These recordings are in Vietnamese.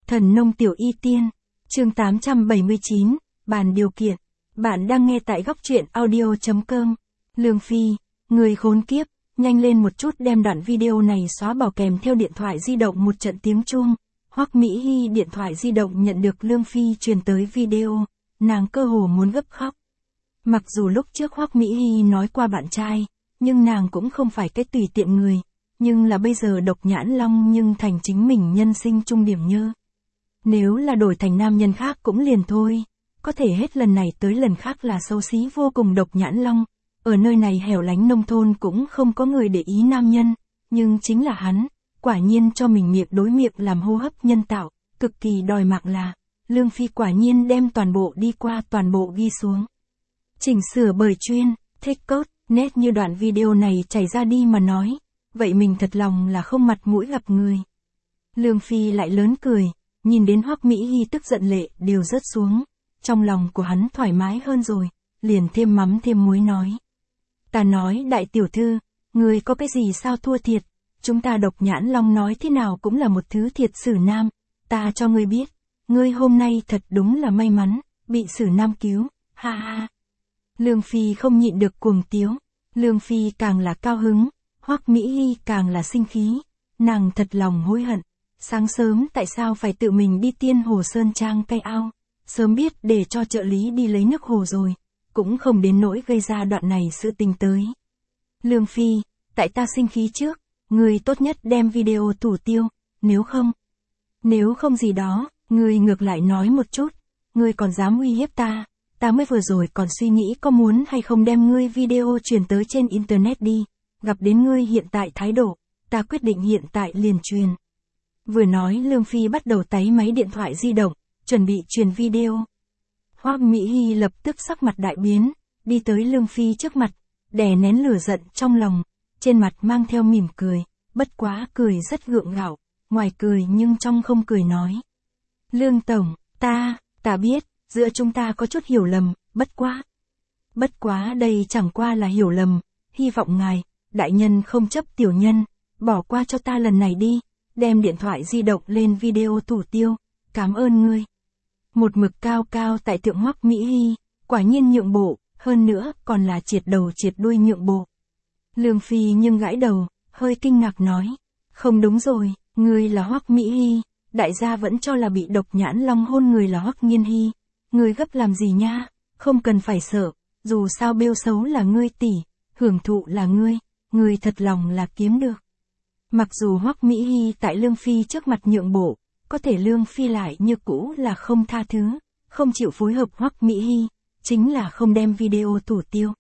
Thần nông tiểu y tiên, chương 879, bàn điều kiện. Bạn đang nghe tại góc truyện audio.com. Lương Phi, người khốn kiếp, nhanh lên một chút đem đoạn video này xóa bỏ kèm theo điện thoại di động một trận tiếng chuông. Hoắc Mỹ Hi điện thoại di động nhận được Lương Phi truyền tới video, nàng cơ hồ muốn gấp khóc. Mặc dù lúc trước Hoắc Mỹ Hi nói qua bạn trai, nhưng nàng cũng không phải cái tùy tiện người, nhưng là bây giờ độc nhãn long nhưng thành chính mình nhân sinh trung điểm nhơ. Nếu là đổi thành nam nhân khác cũng liền thôi, có thể hết lần này tới lần khác là xấu xí vô cùng độc nhãn long, ở nơi này hẻo lánh nông thôn cũng không có người để ý nam nhân, nhưng chính là hắn, quả nhiên cho mình miệng đối miệng làm hô hấp nhân tạo, cực kỳ đòi mạng là, Lương Phi quả nhiên đem toàn bộ đi qua toàn bộ ghi xuống. Chỉnh sửa bởi chuyên, thích cốt, nét như đoạn video này chảy ra đi mà nói, vậy mình thật lòng là không mặt mũi gặp người. Lương Phi lại lớn cười, nhìn đến Hoắc Mỹ Hi tức giận lệ đều rớt xuống, trong lòng của hắn thoải mái hơn rồi, liền thêm mắm thêm muối nói. Ta nói đại tiểu thư, người có cái gì sao thua thiệt, chúng ta độc nhãn long nói thế nào cũng là một thứ thiệt sử nam, ta cho ngươi biết, ngươi hôm nay thật đúng là may mắn, bị sử nam cứu, ha ha. Lương Phi không nhịn được cuồng tiếu, Lương Phi càng là cao hứng, Hoắc Mỹ Hi càng là sinh khí, nàng thật lòng hối hận, sáng sớm tại sao phải tự mình đi Tiên Hồ Sơn Trang cây ao, sớm biết để cho trợ lý đi lấy nước hồ rồi, cũng không đến nỗi gây ra đoạn này sự tình tới. Lương Phi, tại ta sinh khí trước, người tốt nhất đem video thủ tiêu, nếu không gì đó, người ngược lại nói một chút, người còn dám uy hiếp ta. Ta mới vừa rồi còn suy nghĩ có muốn hay không đem ngươi video truyền tới trên internet đi, gặp đến ngươi hiện tại thái độ, ta quyết định hiện tại liền truyền. Vừa nói Lương Phi bắt đầu táy máy điện thoại di động, chuẩn bị truyền video. Hoắc Mỹ Hi lập tức sắc mặt đại biến, đi tới Lương Phi trước mặt, đè nén lửa giận trong lòng, trên mặt mang theo mỉm cười, bất quá cười rất gượng gạo, ngoài cười nhưng trong không cười nói. Lương Tổng, ta biết. Giữa chúng ta có chút hiểu lầm, bất quá đây chẳng qua là hiểu lầm, hy vọng ngài, đại nhân không chấp tiểu nhân, bỏ qua cho ta lần này đi, đem điện thoại di động lên video thủ tiêu, cảm ơn ngươi. Một mực cao cao tại thượng Hoắc Mỹ Hi, quả nhiên nhượng bộ, hơn nữa còn là triệt đầu triệt đuôi nhượng bộ. Lương Phi nhưng gãi đầu, hơi kinh ngạc nói, không đúng rồi, ngươi là Hoắc Mỹ Hi, đại gia vẫn cho là bị độc nhãn long hôn người là Hoắc Nghiên Hi. Ngươi gấp làm gì nha, không cần phải sợ, dù sao bêu xấu là ngươi tỷ, hưởng thụ là ngươi thật lòng là kiếm được. Mặc dù Hoắc Mỹ Hi tại Lương Phi trước mặt nhượng bộ, có thể Lương Phi lại như cũ là không tha thứ, không chịu phối hợp Hoắc Mỹ Hi, chính là không đem video thủ tiêu.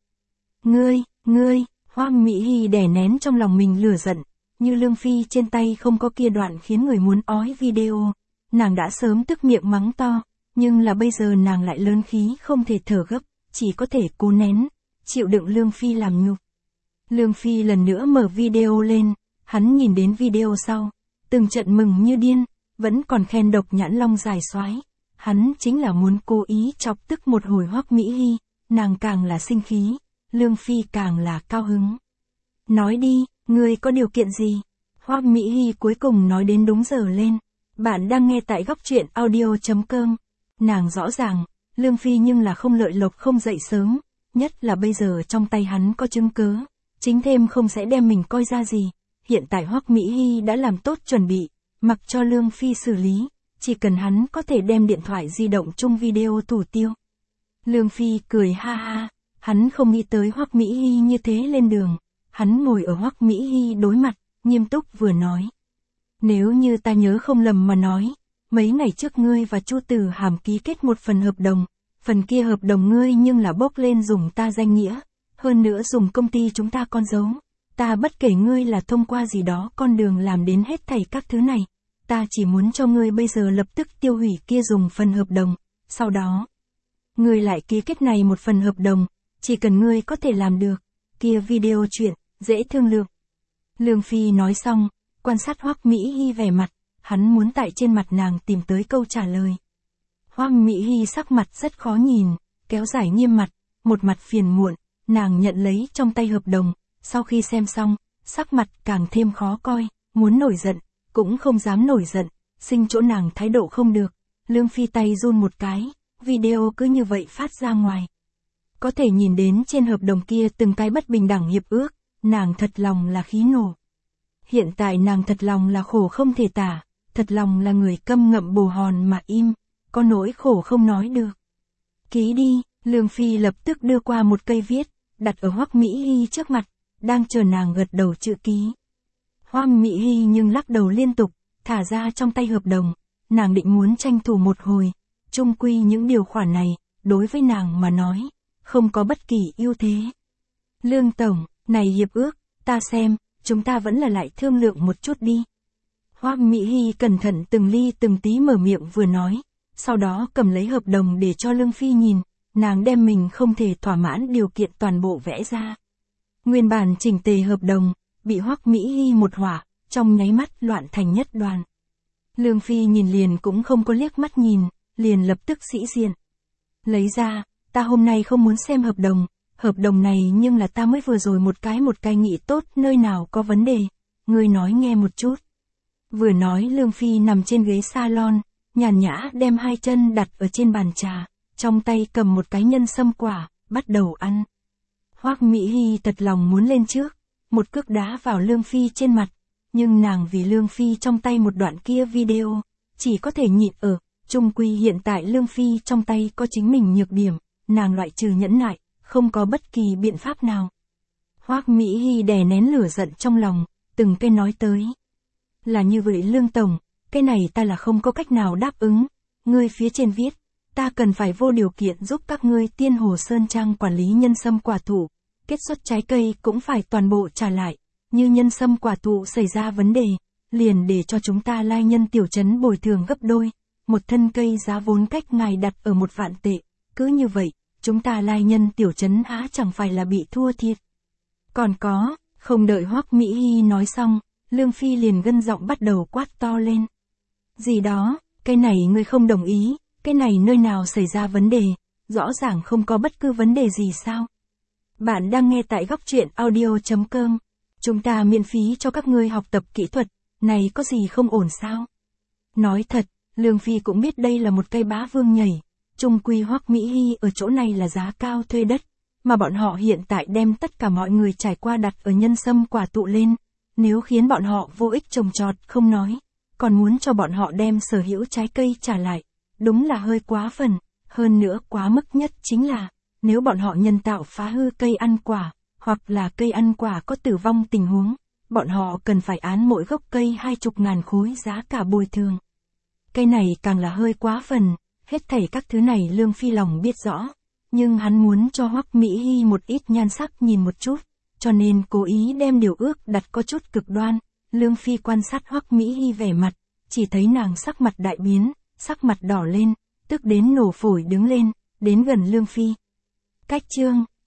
Ngươi, Hoắc Mỹ Hi đè nén trong lòng mình lửa giận, như Lương Phi trên tay không có kia đoạn khiến người muốn ói video, nàng đã sớm tức miệng mắng to. Nhưng là bây giờ nàng lại lớn khí không thể thở gấp, chỉ có thể cố nén, chịu đựng Lương Phi làm nhục. Lương Phi lần nữa mở video lên, hắn nhìn đến video sau, từng trận mừng như điên, vẫn còn khen độc nhãn long dài xoái. Hắn chính là muốn cố ý chọc tức một hồi Hoắc Mỹ Hi, nàng càng là sinh khí, Lương Phi càng là cao hứng. Nói đi, ngươi có điều kiện gì? Hoắc Mỹ Hi cuối cùng nói đến đúng giờ lên. Bạn đang nghe tại góc truyện audio.com. Nàng rõ ràng, Lương Phi nhưng là không lợi lộc không dậy sớm, nhất là bây giờ trong tay hắn có chứng cớ, chính thêm không sẽ đem mình coi ra gì. Hiện tại Hoắc Mỹ Hi đã làm tốt chuẩn bị, mặc cho Lương Phi xử lý, chỉ cần hắn có thể đem điện thoại di động chung video thủ tiêu. Lương Phi cười ha ha, hắn không nghĩ tới Hoắc Mỹ Hi như thế lên đường, hắn ngồi ở Hoắc Mỹ Hi đối mặt, nghiêm túc vừa nói. Nếu như ta nhớ không lầm mà nói, mấy ngày trước ngươi và Chu Tử Hàm ký kết một phần hợp đồng, phần kia hợp đồng ngươi nhưng là bốc lên dùng ta danh nghĩa, hơn nữa dùng công ty chúng ta con dấu, ta bất kể ngươi là thông qua gì đó con đường làm đến hết thảy các thứ này, ta chỉ muốn cho ngươi bây giờ lập tức tiêu hủy kia dùng phần hợp đồng, sau đó, ngươi lại ký kết này một phần hợp đồng, chỉ cần ngươi có thể làm được, kia video chuyện, dễ thương lượng. Lương Phi nói xong, quan sát Hoắc Mỹ Hi vẻ mặt. Hắn muốn tại trên mặt nàng tìm tới câu trả lời. Hoắc Mỹ Hi sắc mặt rất khó nhìn, kéo dài nghiêm mặt, một mặt phiền muộn, nàng nhận lấy trong tay hợp đồng, sau khi xem xong, sắc mặt càng thêm khó coi, muốn nổi giận, cũng không dám nổi giận, sinh chỗ nàng thái độ không được, Lương Phi tay run một cái, video cứ như vậy phát ra ngoài. Có thể nhìn đến trên hợp đồng kia từng cái bất bình đẳng hiệp ước, nàng thật lòng là khí nổ. Hiện tại nàng thật lòng là khổ không thể tả, thật lòng là người câm ngậm bồ hòn mà im, có nỗi khổ không nói được. Ký đi, Lương Phi lập tức đưa qua một cây viết, đặt ở Hoắc Mỹ Hy trước mặt, đang chờ nàng gật đầu chữ ký. Hoắc Mỹ Hy nhưng lắc đầu liên tục, thả ra trong tay hợp đồng, nàng định muốn tranh thủ một hồi, chung quy những điều khoản này, đối với nàng mà nói, không có bất kỳ ưu thế. Lương Tổng, này hiệp ước, ta xem, chúng ta vẫn là lại thương lượng một chút đi. Hoắc Mỹ Hy cẩn thận từng ly từng tí mở miệng vừa nói, sau đó cầm lấy hợp đồng để cho Lương Phi nhìn, nàng đem mình không thể thỏa mãn điều kiện toàn bộ vẽ ra. Nguyên bản chỉnh tề hợp đồng, bị Hoắc Mỹ Hy một hỏa, trong nháy mắt loạn thành nhất đoàn. Lương Phi nhìn liền cũng không có liếc mắt nhìn, liền lập tức sĩ diện. Lấy ra, ta hôm nay không muốn xem hợp đồng này nhưng là ta mới vừa rồi một cái nghị tốt nơi nào có vấn đề, ngươi nói nghe một chút. Vừa nói Lương Phi nằm trên ghế salon, nhàn nhã đem hai chân đặt ở trên bàn trà, trong tay cầm một cái nhân sâm quả, bắt đầu ăn. Hoắc Mỹ Hy thật lòng muốn lên trước, một cước đá vào Lương Phi trên mặt, nhưng nàng vì Lương Phi trong tay một đoạn kia video, chỉ có thể nhịn ở, chung quy hiện tại Lương Phi trong tay có chính mình nhược điểm, nàng loại trừ nhẫn nại, không có bất kỳ biện pháp nào. Hoắc Mỹ Hy đè nén lửa giận trong lòng, từng cái nói tới. Là như vậy Lương Tổng, cái này ta là không có cách nào đáp ứng, ngươi phía trên viết, ta cần phải vô điều kiện giúp các ngươi Tiên Hồ Sơn Trang quản lý nhân sâm quả thụ, kết xuất trái cây cũng phải toàn bộ trả lại, như nhân sâm quả thụ xảy ra vấn đề, liền để cho chúng ta lai nhân tiểu trấn bồi thường gấp đôi, một thân cây giá vốn cách ngài đặt ở 1 vạn tệ, cứ như vậy, chúng ta lai nhân tiểu trấn há chẳng phải là bị thua thiệt. Còn có, không đợi Hoắc Mỹ Hy nói xong, Lương Phi liền gân giọng bắt đầu quát to lên. Gì đó, cái này ngươi không đồng ý, cái này nơi nào xảy ra vấn đề, rõ ràng không có bất cứ vấn đề gì sao. Bạn đang nghe tại Góc Truyện Audio.com, chúng ta miễn phí cho các ngươi học tập kỹ thuật, này có gì không ổn sao? Nói thật, Lương Phi cũng biết đây là một cây bá vương nhảy, chung quy Hoắc Mỹ Hy ở chỗ này là giá cao thuê đất, mà bọn họ hiện tại đem tất cả mọi người trải qua đặt ở nhân sâm quả thụ lên, nếu khiến bọn họ vô ích trồng trọt không nói, còn muốn cho bọn họ đem sở hữu trái cây trả lại, đúng là hơi quá phần, hơn nữa quá mức nhất chính là, nếu bọn họ nhân tạo phá hư cây ăn quả, hoặc là cây ăn quả có tử vong tình huống, bọn họ cần phải án mỗi gốc cây 20.000 khối giá cả bồi thường. Cây này càng là hơi quá phần, hết thảy các thứ này Lương Phi lòng biết rõ, nhưng hắn muốn cho Hoắc Mỹ Hy một ít nhan sắc nhìn một chút, cho nên cố ý đem điều ước đặt có chút cực đoan. Lương Phi quan sát Hoắc Mỹ Hy vẻ mặt, chỉ thấy nàng sắc mặt đại biến, sắc mặt đỏ lên, tức đến nổ phổi đứng lên, đến gần Lương Phi. Cách chương